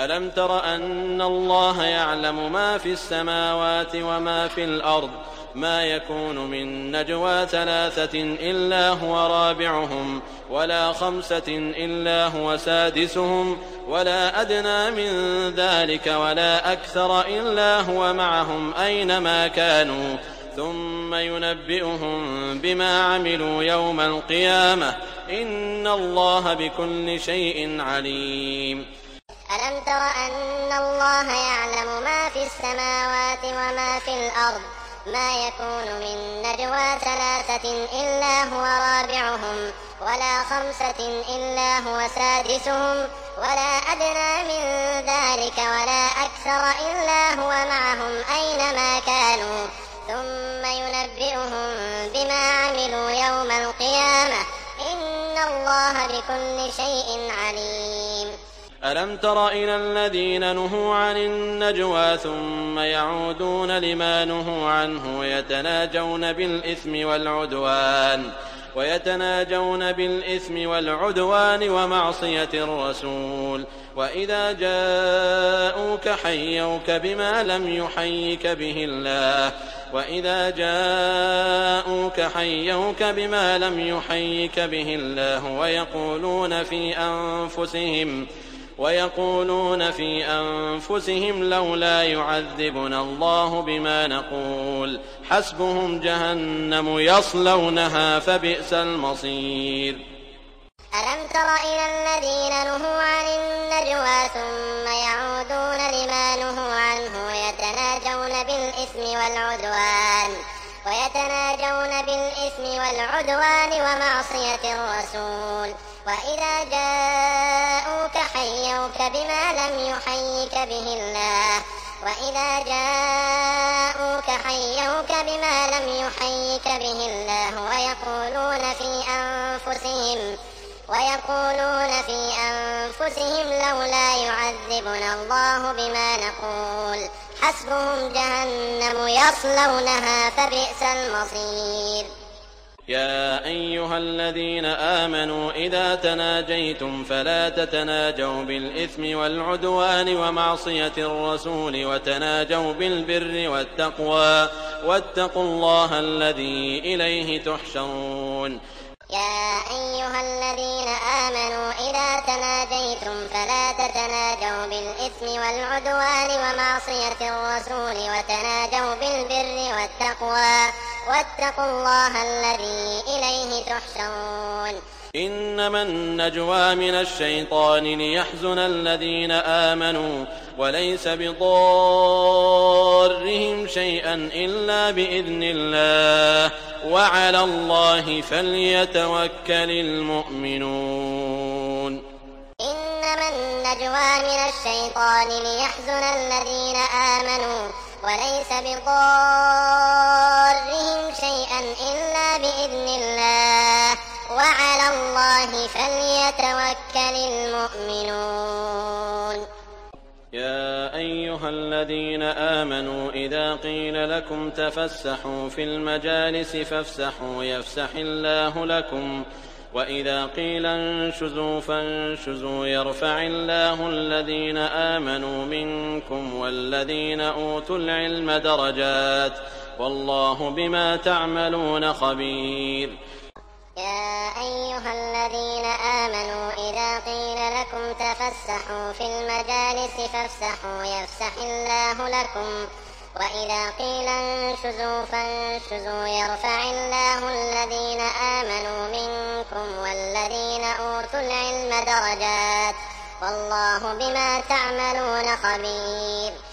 ألم تر أن الله يعلم ما في السماوات وما في الأرض ما يكون من نجوى 3 إلا هو رابعهم ولا 5 إلا هو سادسهم ولا أدنى من ذلك ولا أكثر إلا هو معهم أينما كانوا ثم ينبئهم بما عملوا يوم القيامة إن الله بكل شيء عليم. ألم تر أن الله يعلم ما في السماوات وما في الأرض ما يكون من نجوى 3 إلا هو رابعهم ولا 5 إلا هو سادسهم ولا أدنى من ذلك ولا أكثر إلا هو معهم أينما كانوا ثم ينبئهم بما عملوا يوم القيامة إن الله بكل شيء عليم. ألم تر إلى الذين نهوا عن النجوى ثم يعودون لما نهوا عنه ويتناجون بالإثم والعدوان ومعصية الرسول وإذا جاءوك حيوك بما لم يحيك به الله ويقولون في أنفسهم لولا يعذبنا الله بما نقول حسبهم جهنم يصلونها فبئس المصير. ألم تر إلى الذين نهوا عن النجوى ثم يعودون لما نهوا عنه ويتناجون بالإثم والعدوان ومعصية الرسول وإذا جاءوك حيوك بما لم يحيك به الله ويقولون في أنفسهم لولا يعذبنا الله بما نقول حسبهم جهنم يصلونها فبئس المصير. يا أيها الذين آمنوا إذا تناجيتم فلا تتناجوا بالإثم والعدوان ومعصية الرسول وتناجوا بالبر والتقوى واتقوا الله الذي إليه تحشرون. يا أيها الذين آمنوا إذا تناجيتم فلا تتناجوا بالإثم والعدوان ومعصية الرسول وتناجوا بالبر والتقوى واتقوا الله الذي إليه تحشرون. إنما النجوى من الشيطان ليحزن الذين آمنوا وليس بضارهم شيئا إلا بإذن الله وعلى الله فليتوكل المؤمنون. إنما النجوى من الشيطان ليحزن الذين آمنوا وليس بضارهم شيئا إلا بإذن الله وعلى الله فليتوكل المؤمنون. يا أيها الذين آمنوا إذا قيل لكم تفسحوا في المجالس فافسحوا يفسح الله لكم وإذا قيل انشزوا فانشزوا يرفع الله الذين آمنوا منكم والذين أوتوا العلم درجات والله بما تعملون خبير. يا أيها الذين آمنوا إذا قيل لكم تفسحوا في المجالس فافسحوا يفسح الله لكم وإذا قيل انشزوا فانشزوا يرفع الله الذين آمنوا منكم والذين أوتوا العلم درجات والله بما تعملون خبير.